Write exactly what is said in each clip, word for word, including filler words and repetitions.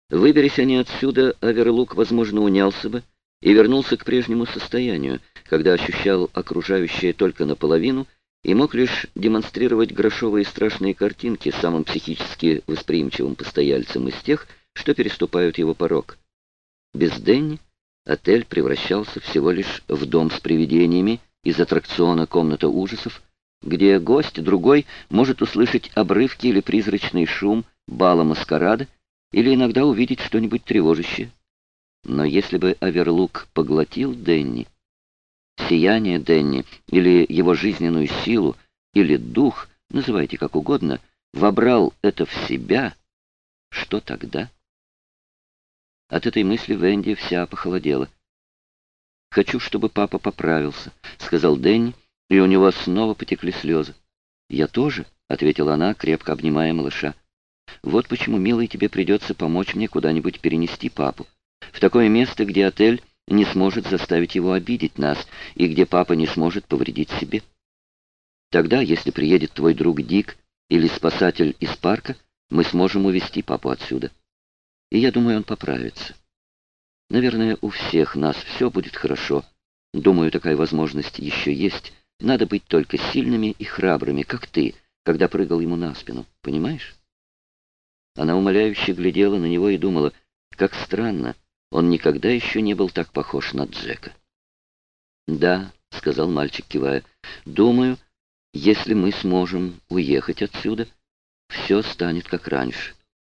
Выберись они отсюда, Аверлук, возможно, унялся бы и вернулся к прежнему состоянию, когда ощущал окружающее только наполовину и мог лишь демонстрировать грошовые страшные картинки самым психически восприимчивым постояльцам из тех, что переступают его порог. Без Дэнни отель превращался всего лишь в дом с привидениями из аттракциона «Комната ужасов», где гость другой может услышать обрывки или призрачный шум бала маскарада, или иногда увидеть что-нибудь тревожащее. Но если бы Аверлук поглотил Дэнни, сияние Дэнни, или его жизненную силу, или дух, называйте как угодно, вобрал это в себя, что тогда? От этой мысли Венди вся похолодела. «Хочу, чтобы папа поправился», — сказал Дэнни, и у него снова потекли слезы. «Я тоже», — ответила она, крепко обнимая малыша. «Вот почему, милый, тебе придется помочь мне куда-нибудь перенести папу. В такое место, где отель не сможет заставить его обидеть нас, и где папа не сможет повредить себе. Тогда, если приедет твой друг Дик или спасатель из парка, мы сможем увезти папу отсюда. И я думаю, он поправится. Наверное, у всех нас все будет хорошо. Думаю, такая возможность еще есть. Надо быть только сильными и храбрыми, как ты, когда прыгал ему на спину. Понимаешь?» Она умоляюще глядела на него и думала, как странно, он никогда еще не был так похож на Джека. «Да», — сказал мальчик, кивая, — «думаю, если мы сможем уехать отсюда, все станет как раньше».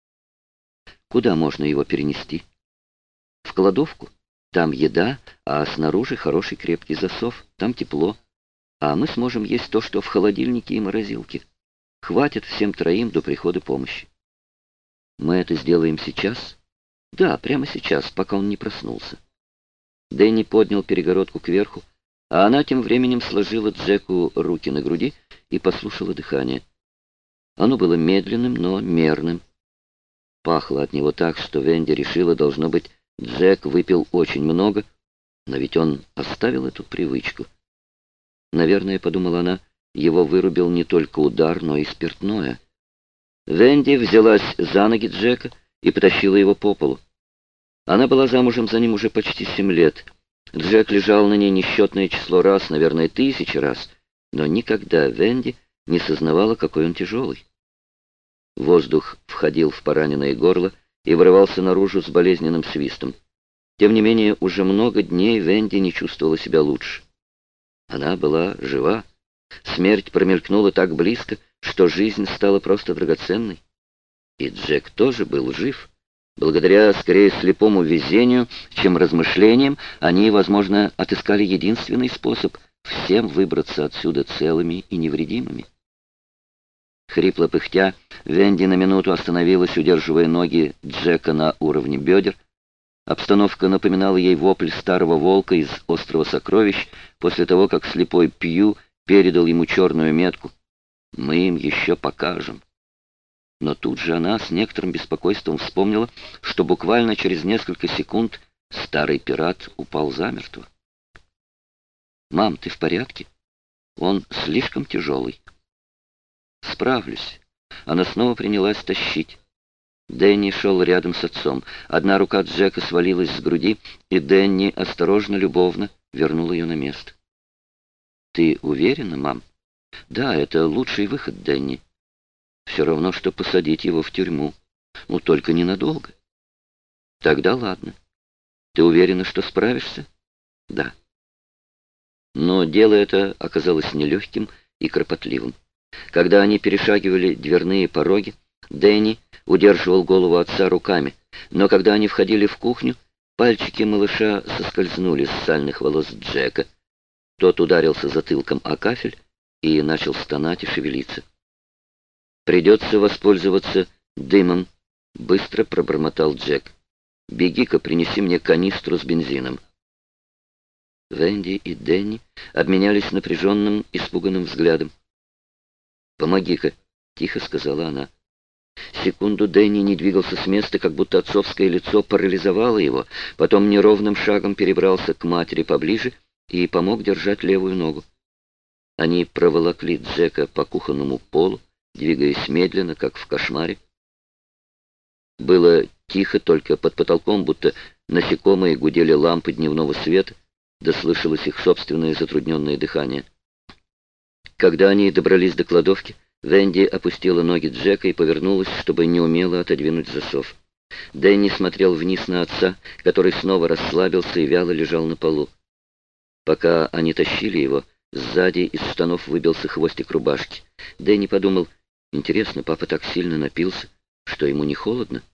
«Куда можно его перенести?» «В кладовку. Там еда, а снаружи хороший крепкий засов, там тепло. А мы сможем есть то, что в холодильнике и морозилке. Хватит всем троим до прихода помощи». «Мы это сделаем сейчас?» «Да, прямо сейчас, пока он не проснулся». Дэнни поднял перегородку кверху, а она тем временем сложила Джеку руки на груди и послушала дыхание. Оно было медленным, но мерным. Пахло от него так, что Венди решила, должно быть, Джек выпил очень много, но ведь он оставил эту привычку. Наверное, подумала она, его вырубил не только удар, но и спиртное. Венди взялась за ноги Джека и потащила его по полу. Она была замужем за ним уже почти семь лет. Джек лежал на ней несчетное число раз, наверное, тысячи раз, но никогда Венди не сознавала, какой он тяжелый. Воздух входил в пораненное горло и вырывался наружу с болезненным свистом. Тем не менее, уже много дней Венди не чувствовала себя лучше. Она была жива. Смерть промелькнула так близко, что жизнь стала просто драгоценной. И Джек тоже был жив. Благодаря, скорее, слепому везению, чем размышлениям, они, возможно, отыскали единственный способ всем выбраться отсюда целыми и невредимыми. Хрипло пыхтя, Венди на минуту остановилась, удерживая ноги Джека на уровне бедер. Обстановка напоминала ей вопль старого волка из «Острова сокровищ» после того, как слепой Пью передал ему черную метку. «Мы им еще покажем». Но тут же она с некоторым беспокойством вспомнила, что буквально через несколько секунд старый пират упал замертво. «Мам, ты в порядке? Он слишком тяжелый». «Справлюсь». Она снова принялась тащить. Дэнни шел рядом с отцом. Одна рука Джека свалилась с груди, и Дэнни осторожно, любовно вернул ее на место. «Ты уверена, мам?» «Да, это лучший выход, Дэнни. Все равно, что посадить его в тюрьму. Ну, только ненадолго». «Тогда ладно. Ты уверена, что справишься?» «Да». Но дело это оказалось нелегким и кропотливым. Когда они перешагивали дверные пороги, Дэнни удерживал голову отца руками, но когда они входили в кухню, пальчики малыша соскользнули с сальных волос Джека. Тот ударился затылком о кафель и начал стонать и шевелиться. «Придется воспользоваться дымом», — быстро пробормотал Джек. «Беги-ка, принеси мне канистру с бензином». Венди и Дэнни обменялись напряженным, испуганным взглядом. «Помоги-ка», — тихо сказала она. Секунду Дэнни не двигался с места, как будто отцовское лицо парализовало его, потом неровным шагом перебрался к матери поближе и помог держать левую ногу. Они проволокли Джека по кухонному полу, двигаясь медленно, как в кошмаре. Было тихо, только под потолком, будто насекомые гудели лампы дневного света, да слышалось их собственное затрудненное дыхание. Когда они добрались до кладовки, Венди опустила ноги Джека и повернулась, чтобы неумело отодвинуть засов. Дэнни смотрел вниз на отца, который снова расслабился и вяло лежал на полу. Пока они тащили его, сзади из штанов выбился хвостик рубашки. Дэнни подумал, интересно, папа так сильно напился, что ему не холодно?